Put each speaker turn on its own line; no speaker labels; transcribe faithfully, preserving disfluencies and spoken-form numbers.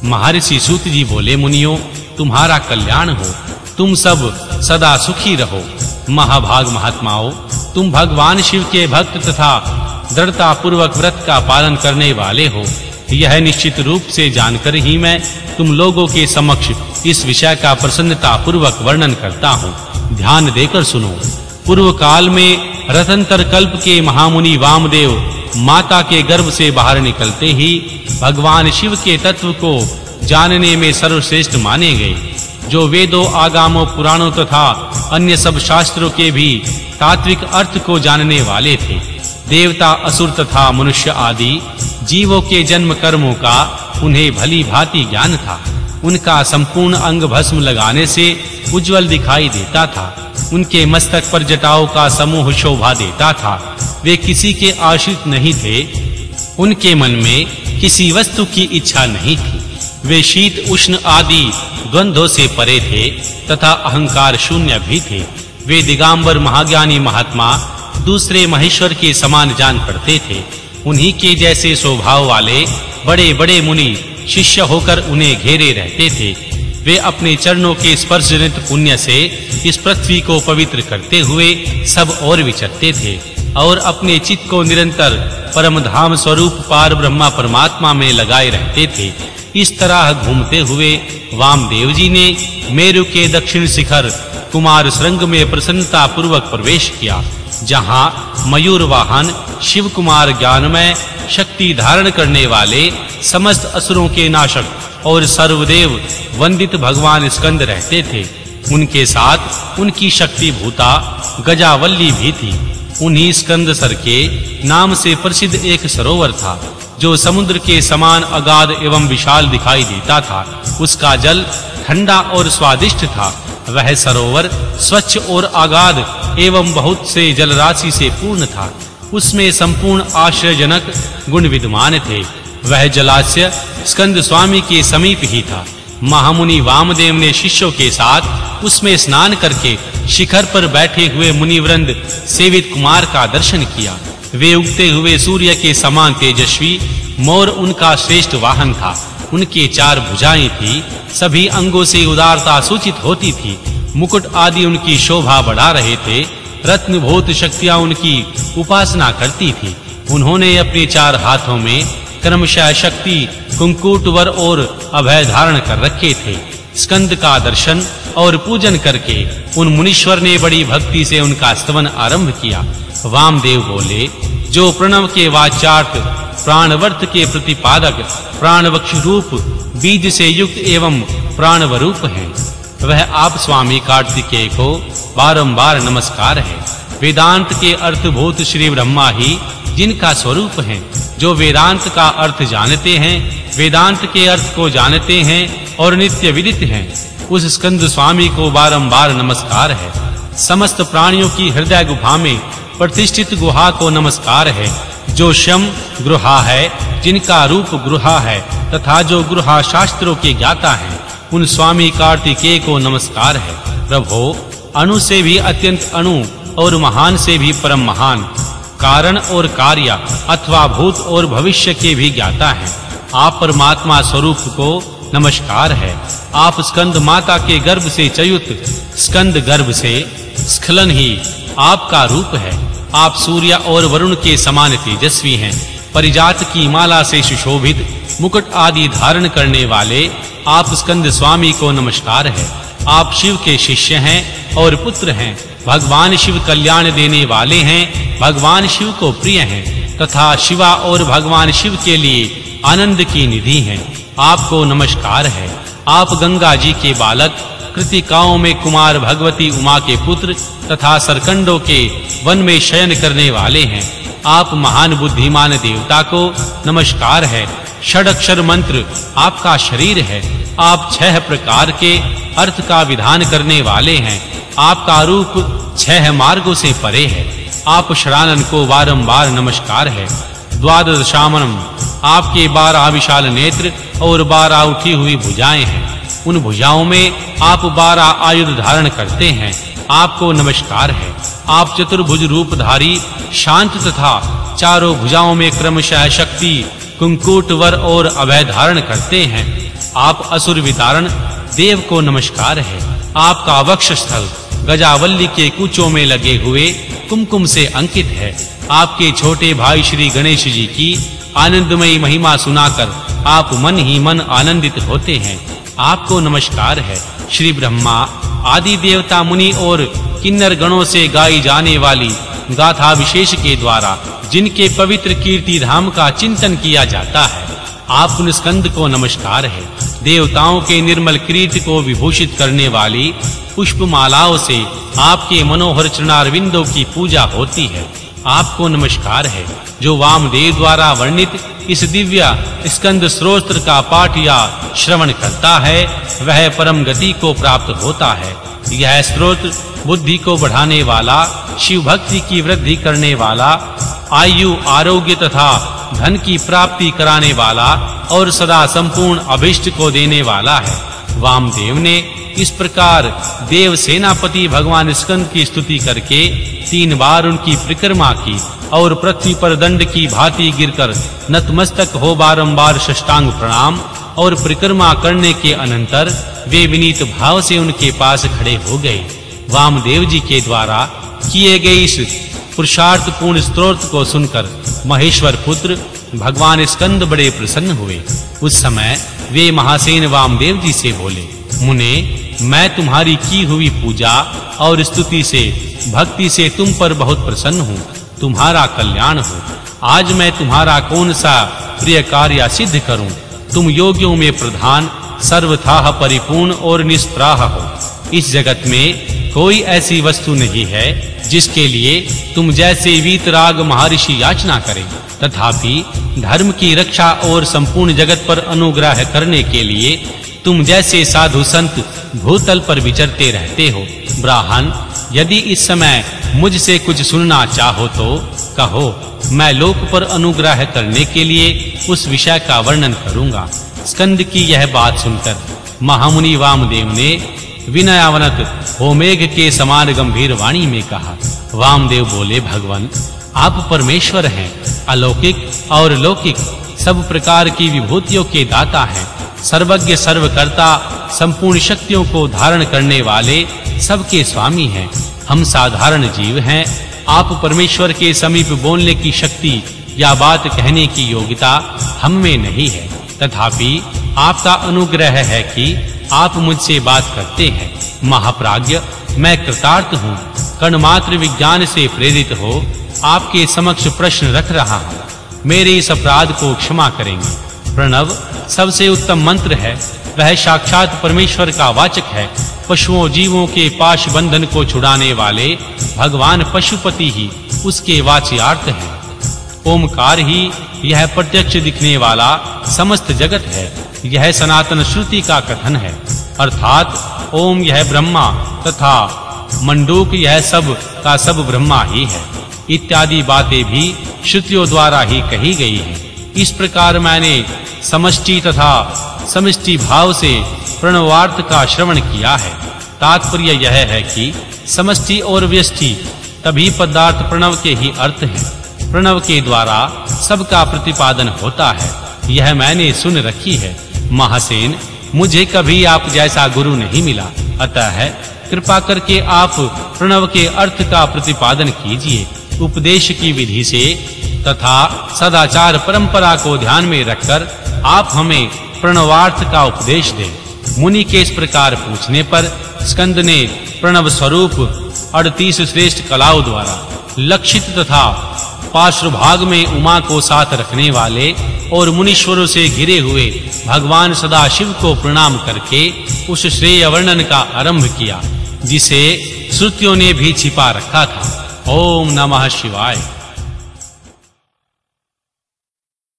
महर्षि सूत जी बोले, मुनियों, तुम्हारा कल्याण हो, तुम सब सदा सुखी रहो। महाभाग महात्माओं, तुम भगवान शिव के भक्त तथा दृढ़ता पूर्वक व्रत का पालन करने वाले हो। यह निश्चित रूप से जानकर ही मैं तुम लोगों के समक्ष इस विषय का प्रसन्नता पूर्वक वर्णन करता हूँ। ध्यान देकर सुनो। पूर्व काल में रतंतर कल्प के महामुनि वामदेव माता के गर्भ से बाहर निकलते ही भगवान शिव के तत्व को जानने में सर्वश्रेष्ठ माने गए, जो वेदों, आगमों, पुराणों तथा अन्य सब शास्त्रों के भी तात्विक अर्थ को जानने वाले थे। देवता, असुर तथा मनुष्य आदि जीवों के जन्म कर्मों का उन्हें भली भांति ज्ञान था। उनका संपूर्ण अंग भस्म लगाने से उज्जवल दिखाई देता था। उनके मस्तक पर जटाओं का समूह शोभा देता था। वे किसी के आश्रित नहीं थे। उनके मन में किसी वस्तु की इच्छा नहीं थी। वे शीत, उष्ण आदि द्वंद्वों से परे थे तथा अहंकार शून्य भी थे। वे दिगंबर महाज्ञानी महात्मा दूसरे महेश्वर के समान जान पड़ते थे। उन्हीं के जैसे स्वभाव वाले बड़े-बड़े मुनि शिष्य होकर उन्हें घेरे रहते थे। वे अपने चरणों के स्पर्श जनित पुण्य से इस पृथ्वी को पवित्र करते हुए सब ओर विचरते थे और अपने चित्त को निरंतर परम धाम स्वरूप पार ब्रह्मा परमात्मा में लगाए रहते थे। इस तरह घूमते हुए वामदेव जी ने मेरु के दक्षिण शिखर कुमार श्रृंग में प्रसन्नता पूर्वक प्रवेश किया, जहां मयूर वाहन शिव कुमार ज्ञानमय शक्ति धारण करने वाले समस्त असुरों के नाशक और सर्वदेव वंदित भगवान स्कंद रहते थे। उनके साथ उनकी शक्ति भूता गजावल्ली भी थी। उन्हीं स्कंद सर के नाम से प्रसिद्ध एक सरोवर था, जो समुद्र के समान अगाध एवं विशाल दिखाई देता था। उसका जल ठंडा और स्वादिष्ट था। वह सरोवर स्वच्छ और अगाध एवं बहुत से जलराशि से पूर्ण था। उसमें संपूर्ण आश्चर्यजनक गुण विद्यमान थे। वह जलाशय स्कंद स्वामी के समीप ही था। महामुनि वामदेव ने शिष्यों के साथ उसमें स्नान करके शिखर पर बैठे हुए मुनिवृंद सेवित कुमार का दर्शन किया। वे उगते हुए सूर्य के समान तेजस्वी मोर उनका श्रेष्ठ वाहन था। उनके चार भुजाएं थी। सभी अंगों से उदारता सूचित होती थी। मुकुट आदि उनकी शोभा बढ़ा रहे थे। रत्नभूत शक्तियां उनकी उपासना करती थी। उन्होंने अपने चार हाथों में क्रमशः शक्ति, कुंकुट, वर और अभय धारण कर रखे थे। स्कंद का दर्शन और पूजन करके उन मुनीश्वर ने बड़ी भक्ति से उनका स्तवन आरंभ किया। वामदेव बोले, जो प्रणव के वाचार्थ, प्राणवर्त के प्रतिपादक, प्राणवक्ष रूप, बीज से युक्त एवं प्राणवरूप हैं, वह आप स्वामी कार्तिकेय को बारंबार नमस्कार है। वेदांत के अर्थभूत श्री ब्रह्मा ही जिनका स्वरूप है, जो वेदांत का अर्थ जानते हैं, वेदांत के अर्थ को जानते हैं और नित्य विदित हैं, उस स्कंद स्वामी को बारंबार नमस्कार है। समस्त प्राणियों की हृदय गुफा में प्रतिष्ठित गुहा को नमस्कार है, जो शम गुहा है, जिनका रूप गुहा है तथा जो गुहा शास्त्रों के ज्ञाता हैं, उन स्वामी कार्तिकेय को नमस्कार है। प्रभो, अणु से भी अत्यंत अणु और महान से भी परम महान, कारण और कार्य अथवा भूत और भविष्य के भी ज्ञाता हैं, आप परमात्मा स्वरूप को नमस्कार है। आप स्कंद माता के गर्भ से चयुत, स्कंद गर्भ से स्खलन ही आपका रूप है। आप सूर्य और वरुण के समान तेजस्वी हैं। परिजात की माला से सुशोभित मुकुट आदि धारण करने वाले आप स्कंद स्वामी को नमस्कार है। आप शिव के शिष्य हैं और पुत्र हैं। भगवान शिव कल्याण देने वाले हैं, भगवान शिव को प्रिय हैं तथा शिवा और भगवान शिव के लिए आनंद की निधि हैं। आपको नमस्कार है। आप गंगा जी के बालक, कृतिकाओं में कुमार भगवती उमा के पुत्र तथा सरकंडों के वन में शयन करने वाले हैं। आप महान बुद्धिमान देवता को नमस्कार है। षडक्षर मंत्र आपका शरीर है। आप छह प्रकार के अर्थ का विधान करने वाले हैं। आपका रूप छह मार्गों से परे है। आप शरानन को बारंबार नमस्कार है। द्वादशामनम, आपके बारह विशाल नेत्र और बारह उठी हुई भुजाएं हैं। उन भुजाओं में आप बारह आयुध धारण करते हैं। आपको नमस्कार है। आप चतुर्भुज रूपधारी, शांत तथा चारों भुजाओं में क्रमशः शक्ति, कुंकुट, वर और अभय धारण करते हैं। आप असुर वितारण देव को नमस्कार है। आपका वक्षस्थल गजावल्ली के कूचों में लगे हुए कुमकुम से अंकित है। आपके छोटे भाई श्री गणेश जी की आनंदमयी महिमा सुनाकर आप मन ही मन आनंदित होते हैं। आपको नमस्कार है। श्री ब्रह्मा आदि देवता मुनि और किन्नर गणों से गाई जाने वाली गाथा विशेष के द्वारा जिनके पवित्र कीर्ति धाम का चिंतन किया जाता है, आप उन स्कंद को नमस्कार है। देवताओं के निर्मल कीर्ति को विभूषित करने वाली पुष्पमालाओं से आपके मनोहर चरणारविंदों की पूजा होती है। आपको नमस्कार है। जो वामदेव द्वारा वर्णित इस दिव्य स्कंद स्तोत्र का पाठ या श्रवण करता है वह परम गति को प्राप्त होता है। यह स्तोत्र बुद्धि को बढ़ाने वाला, शिव भक्ति की वृद्धि करने वाला, आयु आरोग्य तथा धन की प्राप्ति कराने वाला और सदा संपूर्ण अभिष्ट को देने वाला है। वामदेव ने इस प्रकार देव सेनापति भगवान स्कंद की स्तुति करके तीन बार उनकी परिक्रमा की और पृथ्वी पर दंड की भांति गिरकर नतमस्तक हो बारंबार साष्टांग प्रणाम और परिक्रमा करने के अनंतर वे विनीत भाव से उनके पास खड़े हो गए। वामदेव जी के द्वारा किए गए इस पुरुषार्थ पूर्ण स्तोत्र को सुनकर महेश्वर पुत्र भगवान स्कंद बड़े प्रसन्न हुए। उस समय वे महासेन वामदेव जी से बोले, मुने, मैं तुम्हारी की हुई पूजा और स्तुति से भक्ति से तुम पर बहुत प्रसन्न हूँ। तुम्हारा कल्याण हो। आज मैं तुम्हारा कौन सा प्रिय कार्य सिद्ध करूं? तुम योगियों में प्रधान, सर्वथा परिपूर्ण और निष्प्राह हो। इस जगत में कोई ऐसी वस्तु नहीं है जिसके लिए तुम जैसे वीतराग महर्षि याचना करें। तथापि धर्म की रक्षा और संपूर्ण जगत पर अनुग्रह करने के लिए तुम जैसे साधु संत भूतल पर विचरते रहते हो। ब्राह्मण, यदि इस समय मुझसे कुछ सुनना चाहो तो कहो, मैं लोक पर अनुग्रह करने के लिए उस विषय का वर्णन करूंगा। स्कंद की यह बात सुनकर महामुनि वामदेव ने विनयावनत होमेघ के समान गंभीर वाणी में कहा। वामदेव बोले, भगवान, आप परमेश्वर हैं, अलौकिक और लौकिक सब प्रकार की विभूतियों के दाता हैं, सर्वज्ञ सर्वकर्ता, संपूर्ण शक्तियों को धारण करने वाले, सबके स्वामी हैं। हम साधारण जीव हैं। आप परमेश्वर के समीप बोलने की शक्ति या बात कहने की योग्यता हम में नहीं है। तथापि आपका अनुग्रह है कि आप मुझसे बात करते हैं। महाप्राज्ञ, मैं कृतार्थ हूँ। कणमात्र विज्ञान से प्रेरित हो आपके समक्ष प्रश्न रख रहा हूँ। मेरे इस अपराध को क्षमा करेंगे। प्रणव सबसे उत्तम मंत्र है। वह साक्षात परमेश्वर का वाचक है। पशुओं जीवों के पाश बंधन को छुड़ाने वाले भगवान पशुपति ही उसके वाच्यार्थ हैं। ओमकार ही यह प्रत्यक्ष दिखने वाला समस्त जगत है। यह सनातन श्रुति का कथन है, अर्थात ओम यह ब्रह्मा तथा मंडूक यह सब का सब ब्रह्मा ही है इत्यादि बातें भी श्रुतियों द्वारा ही कही गई हैं। इस प्रकार मैंने समष्टि तथा समष्टि भाव से प्रणवार्थ का श्रवण किया है। तात्पर्य यह है कि समष्टि और व्यष्टि तभी पदार्थ प्रणव के ही अर्थ हैं। प्रणव के द्वारा सबका प्रतिपादन होता है। यह मैंने सुन रखी है। महासेन, मुझे कभी आप जैसा गुरु नहीं मिला, अतः कृपा करके आप प्रणव के अर्थ का प्रतिपादन कीजिए। उपदेश की विधि से तथा सदाचार परंपरा को ध्यान में रखकर आप हमें प्रणवार्थ का उपदेश दें। मुनि के इस प्रकार पूछने पर स्कंद ने प्रणव स्वरूप अड़तीस श्रेष्ठ कलाओं द्वारा लक्षित तथा पार्श्वभाग में उमा को साथ रखने वाले और मुनीश्वरों से घिरे हुए भगवान सदाशिव को प्रणाम करके उस श्रेय वर्णन का आरंभ किया जिसे श्रुतियों ने भी छिपा रखा था। ओम नमः शिवाय।